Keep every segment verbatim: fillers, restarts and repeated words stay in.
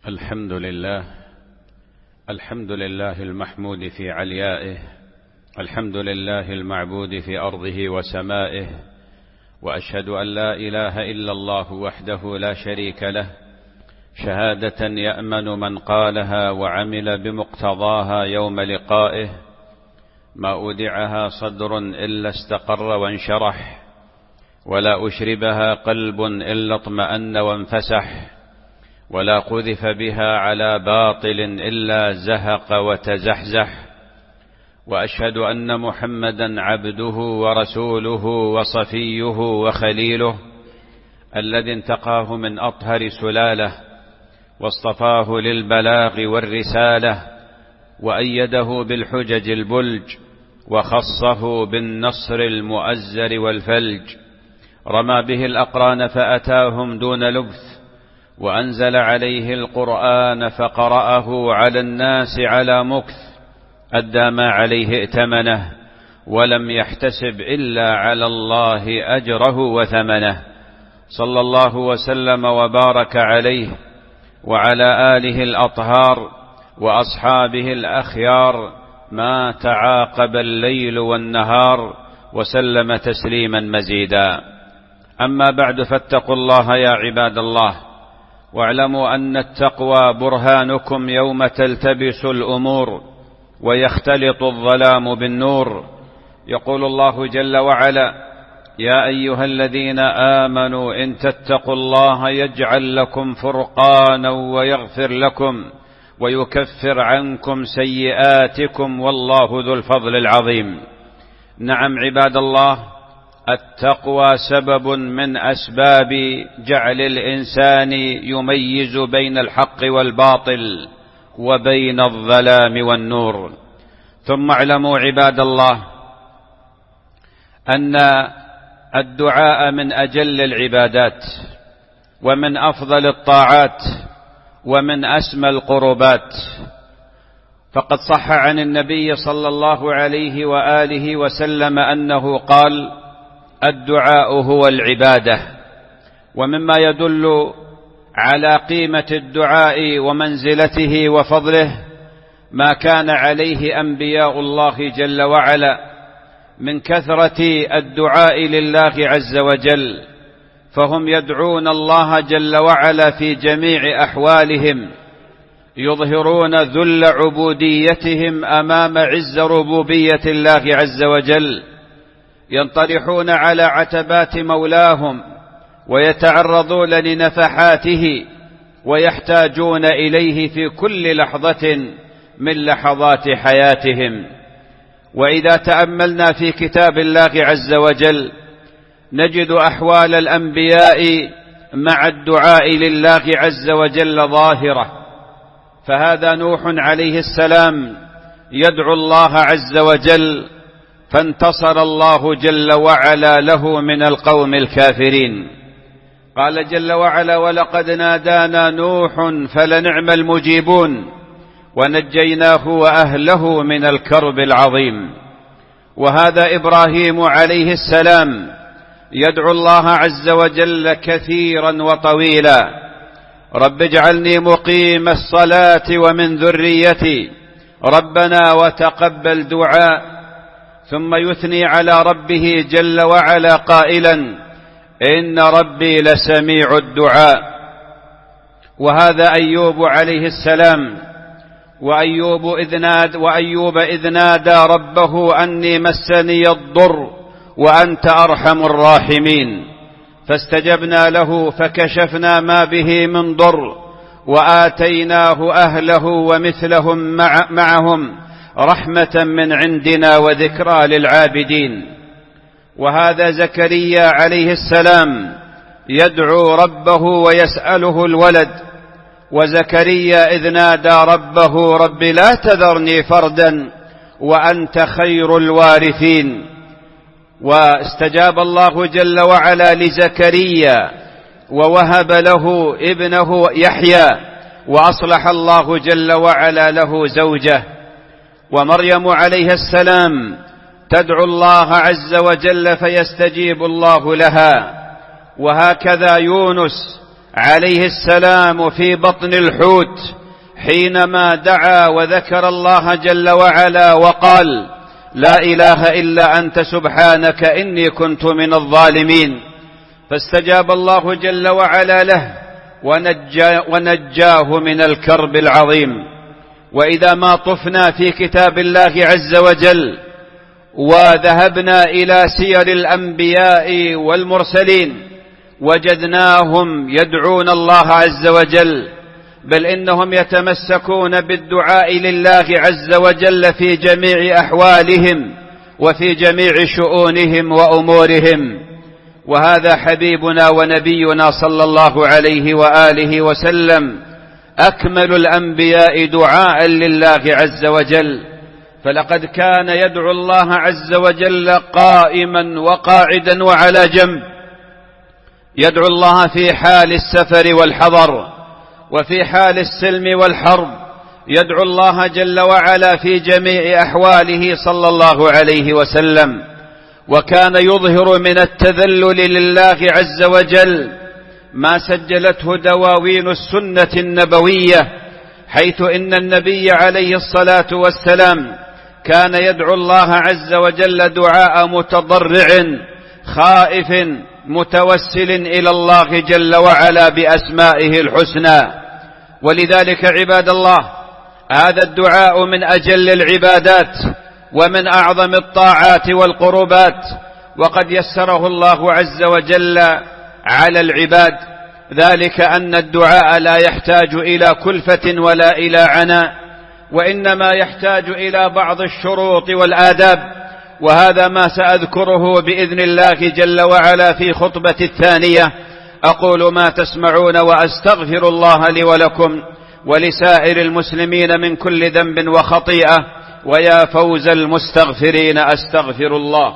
الحمد لله الحمد لله المحمود في عليائه، الحمد لله المعبود في أرضه وسمائه، وأشهد أن لا إله إلا الله وحده لا شريك له، شهادة يأمن من قالها وعمل بمقتضاها يوم لقائه، ما أودعها صدر إلا استقر وانشرح، ولا أشربها قلب إلا اطمأن وانفسح، ولا قذف بها على باطل إلا زهق وتزحزح. وأشهد أن محمدا عبده ورسوله وصفيه وخليله، الذي انتقاه من أطهر سلاله، واصطفاه للبلاغ والرسالة، وأيده بالحجج البلج، وخصه بالنصر المؤزر والفلج، رمى به الأقران فأتاهم دون لبث، وأنزل عليه القرآن فقرأه على الناس على مكث، أدى ما عليه ائتمنه، ولم يحتسب إلا على الله أجره وثمنه، صلى الله وسلم وبارك عليه وعلى آله الأطهار وأصحابه الأخيار، ما تعاقب الليل والنهار، وسلم تسليما مزيدا. أما بعد، فاتقوا الله يا عباد الله، واعلموا أن التقوى برهانكم يوم تلتبس الأمور ويختلط الظلام بالنور. يقول الله جل وعلا: يا أيها الذين آمنوا إن تتقوا الله يجعل لكم فرقانا ويغفر لكم ويكفر عنكم سيئاتكم والله ذو الفضل العظيم. نعم عباد الله، التقوى سبب من أسباب جعل الإنسان يميز بين الحق والباطل وبين الظلام والنور. ثم اعلموا عباد الله أن الدعاء من أجل العبادات، ومن أفضل الطاعات، ومن أسمى القربات. فقد صح عن النبي صلى الله عليه وآله وسلم أنه قال: الدعاء هو العبادة. ومما يدل على قيمة الدعاء ومنزلته وفضله ما كان عليه أنبياء الله جل وعلا من كثرة الدعاء لله عز وجل، فهم يدعون الله جل وعلا في جميع أحوالهم، يظهرون ذل عبوديتهم أمام عز ربوبية الله عز وجل، ينطرحون على عتبات مولاهم ويتعرضون لنفحاته، ويحتاجون إليه في كل لحظة من لحظات حياتهم. وإذا تأملنا في كتاب الله عز وجل نجد أحوال الأنبياء مع الدعاء لله عز وجل ظاهرة. فهذا نوح عليه السلام يدعو الله عز وجل، فانتصر الله جل وعلا له من القوم الكافرين. قال جل وعلا: ولقد نادانا نوح فلنعم المجيبون، ونجيناه وأهله من الكرب العظيم. وهذا إبراهيم عليه السلام يدعو الله عز وجل كثيرا وطويلا: رب اجعلني مقيم الصلاة ومن ذريتي ربنا وتقبل دعاء. ثم يثني على ربه جل وعلا قائلا: إن ربي لسميع الدعاء. وهذا أيوب عليه السلام، وأيوب إذ نادى وأيوب إذ نادى ربه أني مسني الضر وأنت أرحم الراحمين، فاستجبنا له فكشفنا ما به من ضر، وآتيناه أهله ومثلهم مع معهم رحمة من عندنا وذكرى للعابدين. وهذا زكريا عليه السلام يدعو ربه ويسأله الولد، وزكريا إذ نادى ربه رب لا تذرني فردا وأنت خير الوارثين. واستجاب الله جل وعلا لزكريا ووهب له ابنه يحيى، وأصلح الله جل وعلا له زوجه. ومريم عليه السلام تدعو الله عز وجل فيستجيب الله لها. وهكذا يونس عليه السلام في بطن الحوت حينما دعا وذكر الله جل وعلا وقال: لا إله إلا أنت سبحانك إني كنت من الظالمين، فاستجاب الله جل وعلا له ونجا ونجاه من الكرب العظيم. وإذا ما طفنا في كتاب الله عز وجل وذهبنا إلى سير الأنبياء والمرسلين وجدناهم يدعون الله عز وجل، بل إنهم يتمسكون بالدعاء لله عز وجل في جميع أحوالهم وفي جميع شؤونهم وأمورهم. وهذا حبيبنا ونبينا صلى الله عليه وآله وسلم أكمل الأنبياء دعاء لله عز وجل، فلقد كان يدعو الله عز وجل قائما وقاعدا وعلى جنب، يدعو الله في حال السفر والحضر وفي حال السلم والحرب، يدعو الله جل وعلا في جميع أحواله صلى الله عليه وسلم. وكان يظهر من التذلل لله عز وجل ما سجلته دواوين السنة النبوية، حيث إن النبي عليه الصلاة والسلام كان يدعو الله عز وجل دعاء متضرع خائف متوسل إلى الله جل وعلا بأسمائه الحسنى. ولذلك عباد الله، هذا الدعاء من أجل العبادات ومن أعظم الطاعات والقربات، وقد يسره الله عز وجل على العباد، ذلك أن الدعاء لا يحتاج إلى كلفة ولا إلى عناء، وإنما يحتاج إلى بعض الشروط والآداب، وهذا ما سأذكره بإذن الله جل وعلا في خطبة الثانية. أقول ما تسمعون وأستغفر الله لي ولكم ولسائر المسلمين من كل ذنب وخطيئة، ويا فوز المستغفرين أستغفر الله.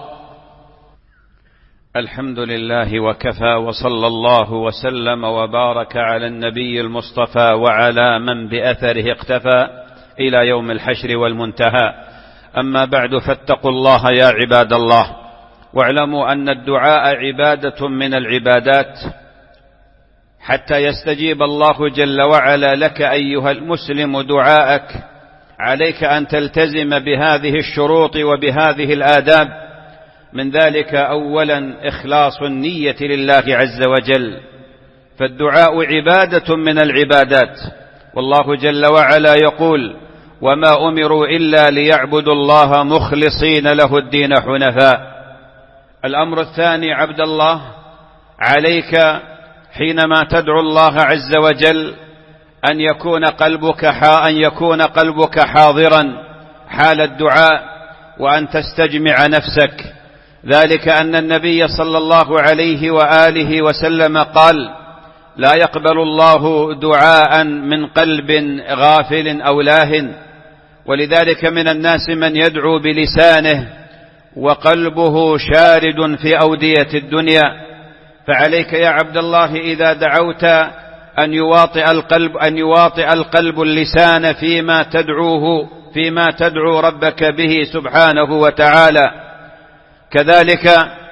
الحمد لله وكفى، وصلى الله وسلم وبارك على النبي المصطفى وعلى من بأثره اقتفى إلى يوم الحشر والمنتهى. أما بعد، فاتقوا الله يا عباد الله، واعلموا أن الدعاء عبادة من العبادات. حتى يستجيب الله جل وعلا لك أيها المسلم دعاءك، عليك أن تلتزم بهذه الشروط وبهذه الآداب. من ذلك أولا إخلاص النية لله عز وجل، فالدعاء عبادة من العبادات، والله جل وعلا يقول: وما أمروا إلا ليعبدوا الله مخلصين له الدين حنفاء. الأمر الثاني عبد الله، عليك حينما تدعو الله عز وجل أن يكون قلبك أن يكون قلبك حاضرا حال الدعاء، وأن تستجمع نفسك، ذلك أن النبي صلى الله عليه وآله وسلم قال: لا يقبل الله دعاء من قلب غافل أو لاهٍ. ولذلك من الناس من يدعو بلسانه وقلبه شارد في أودية الدنيا. فعليك يا عبد الله إذا دعوت أن يواطئ القلب أن يواطئ القلب اللسان فيما تدعوه فيما تدعو ربك به سبحانه وتعالى. كذلك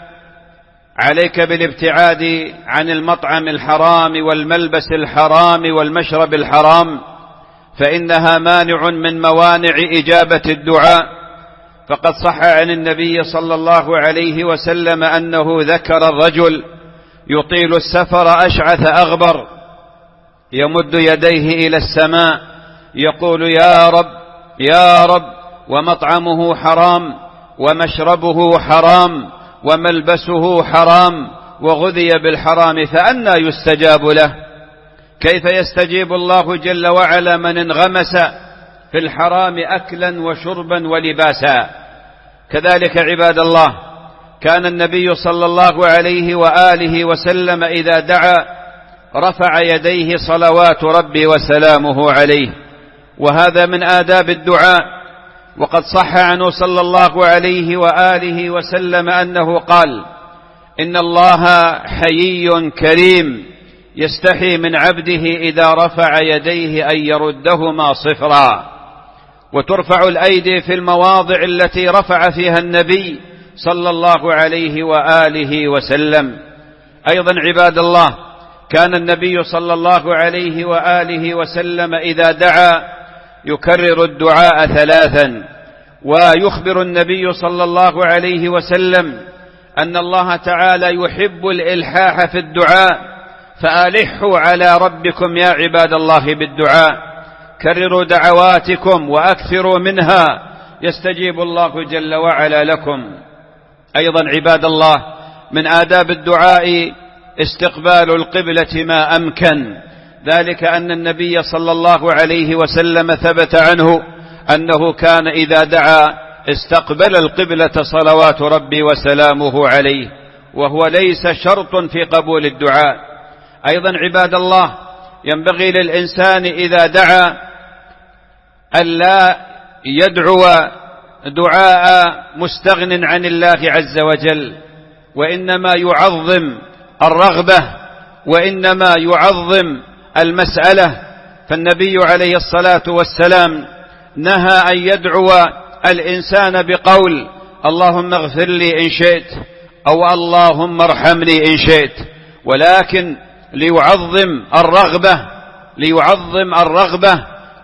عليك بالابتعاد عن المطعم الحرام والملبس الحرام والمشرب الحرام، فإنها مانع من موانع إجابة الدعاء. فقد صح عن النبي صلى الله عليه وسلم أنه ذكر الرجل يطيل السفر أشعث أغبر يمد يديه إلى السماء يقول: يا رب يا رب، ومطعمه حرام ومشربه حرام وملبسه حرام وغذي بالحرام، فأنى يستجاب له؟ كيف يستجيب الله جل وعلا من انغمس في الحرام أكلا وشربا ولباسا؟ كذلك عباد الله، كان النبي صلى الله عليه وآله وسلم إذا دعا رفع يديه صلوات ربي وسلامه عليه، وهذا من آداب الدعاء. وقد صح عنه صلى الله عليه وآله وسلم أنه قال: إن الله حيي كريم يستحي من عبده إذا رفع يديه أن يردهما صفرا. وترفع الأيدي في المواضع التي رفع فيها النبي صلى الله عليه وآله وسلم. أيضا عباد الله، كان النبي صلى الله عليه وآله وسلم إذا دعا يكرر الدعاء ثلاثا، ويخبر النبي صلى الله عليه وسلم أن الله تعالى يحب الإلحاح في الدعاء، فألحوا على ربكم يا عباد الله بالدعاء، كرروا دعواتكم وأكثروا منها يستجيب الله جل وعلا لكم. أيضا عباد الله من آداب الدعاء استقبال القبلة ما أمكن، ذلك أن النبي صلى الله عليه وسلم ثبت عنه أنه كان إذا دعا استقبل القبلة صلوات ربي وسلامه عليه، وهو ليس شرط في قبول الدعاء. أيضا عباد الله ينبغي للإنسان إذا دعا ألا يدعو دعاء مستغن عن الله عز وجل، وإنما يعظم الرغبة وإنما يعظم المسألة. فالنبي عليه الصلاة والسلام نهى أن يدعو الإنسان بقول اللهم اغفر لي إن شئت أو اللهم ارحمني إن شئت، ولكن ليعظم الرغبة ليعظم الرغبة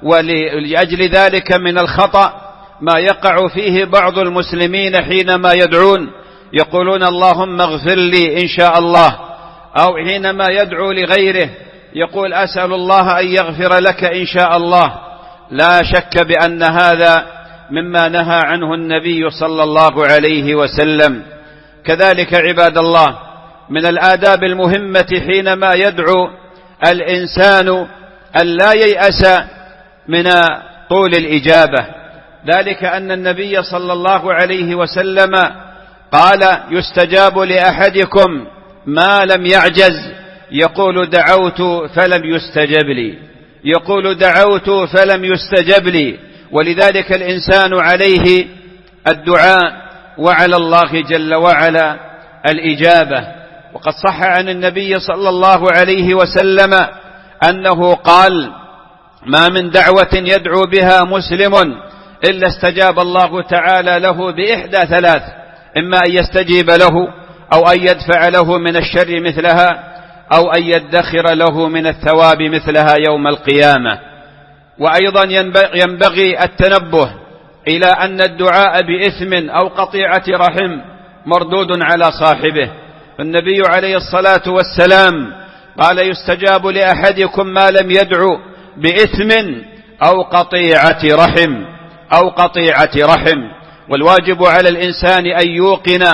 ولأجل ذلك من الخطأ ما يقع فيه بعض المسلمين حينما يدعون يقولون اللهم اغفر لي إن شاء الله، أو حينما يدعو لغيره يقول أسأل الله أن يغفر لك إن شاء الله. لا شك بأن هذا مما نهى عنه النبي صلى الله عليه وسلم. كذلك عباد الله من الآداب المهمة حينما يدعو الإنسان أن لا ييأس من طول الإجابة، ذلك أن النبي صلى الله عليه وسلم قال يستجاب لأحدكم ما لم يعجز، يقول دعوت فلم يستجب لي يقول دعوت فلم يستجب لي ولذلك الإنسان عليه الدعاء وعلى الله جل وعلا الإجابة. وقد صح عن النبي صلى الله عليه وسلم أنه قال ما من دعوة يدعو بها مسلم إلا استجاب الله تعالى له بإحدى ثلاث، إما أن يستجيب له أو أن يدفع له من الشر مثلها أو أن يدخر له من الثواب مثلها يوم القيامة. وأيضا ينبغي التنبه إلى أن الدعاء بإثم أو قطيعة رحم مردود على صاحبه، فالنبي عليه الصلاة والسلام قال يستجاب لأحدكم ما لم يدعو بإثم أو قطيعة رحم أو قطيعة رحم. والواجب على الإنسان أن يوقن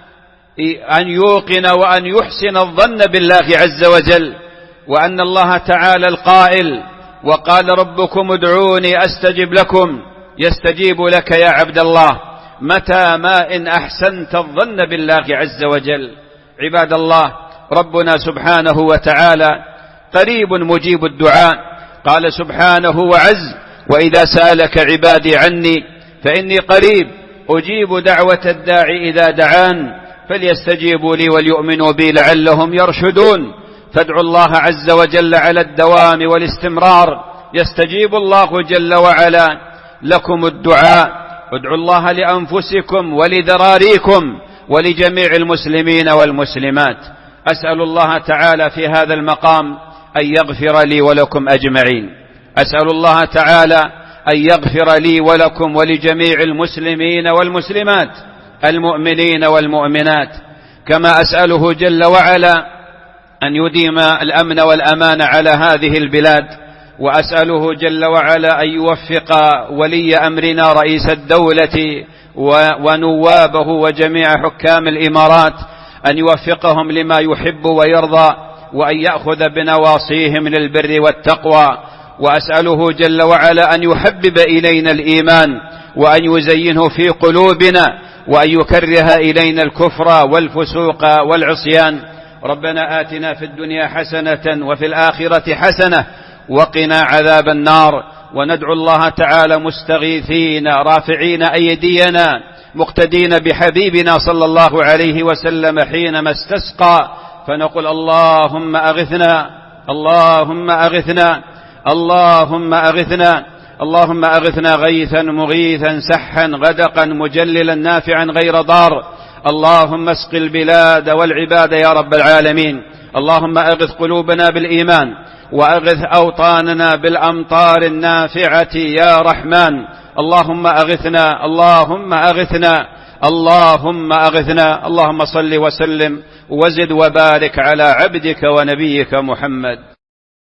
أن يوقن وأن يحسن الظن بالله عز وجل، وأن الله تعالى القائل وقال ربكم ادعوني أستجب لكم، يستجيب لك يا عبد الله متى ما إن أحسنت الظن بالله عز وجل. عباد الله ربنا سبحانه وتعالى قريب مجيب الدعاء، قال سبحانه وعز وإذا سألك عبادي عني فإني قريب أجيب دعوة الداعي إذا دعان فليستجيبوا لي وليؤمنوا بي لعلهم يرشدون. فادعوا الله عز وجل على الدوام والاستمرار يستجيب الله جل وعلا لكم الدعاء. ادعوا الله لأنفسكم ولذراريكم ولجميع المسلمين والمسلمات. أسأل الله تعالى في هذا المقام أن يغفر لي ولكم أجمعين، أسأل الله تعالى أن يغفر لي ولكم ولجميع المسلمين والمسلمات المؤمنين والمؤمنات، كما أسأله جل وعلا أن يديم الأمن والأمان على هذه البلاد، وأسأله جل وعلا أن يوفق ولي أمرنا رئيس الدولة ونوابه وجميع حكام الإمارات أن يوفقهم لما يحب ويرضى، وأن يأخذ بنواصيهم للبر والتقوى. وأسأله جل وعلا أن يحبب إلينا الإيمان وأن يزينه في قلوبنا وأن يكره إلينا الكفر والفسوق والعصيان. ربنا آتنا في الدنيا حسنة وفي الآخرة حسنة وقنا عذاب النار. وندعو الله تعالى مستغيثين رافعين أيدينا مقتدين بحبيبنا صلى الله عليه وسلم حينما استسقى، فنقول اللهم أغثنا اللهم أغثنا اللهم أغثنا اللهم أغثنا غيثا مغيثا سحا غدقا مجللا نافعا غير ضار. اللهم اسق البلاد والعباد يا رب العالمين. اللهم أغث قلوبنا بالإيمان، وأغث أوطاننا بالأمطار النافعة يا رحمن. اللهم أغثنا، اللهم أغثنا، اللهم أغثنا. اللهم صل وسلم وزد وبارك على عبدك ونبيك محمد.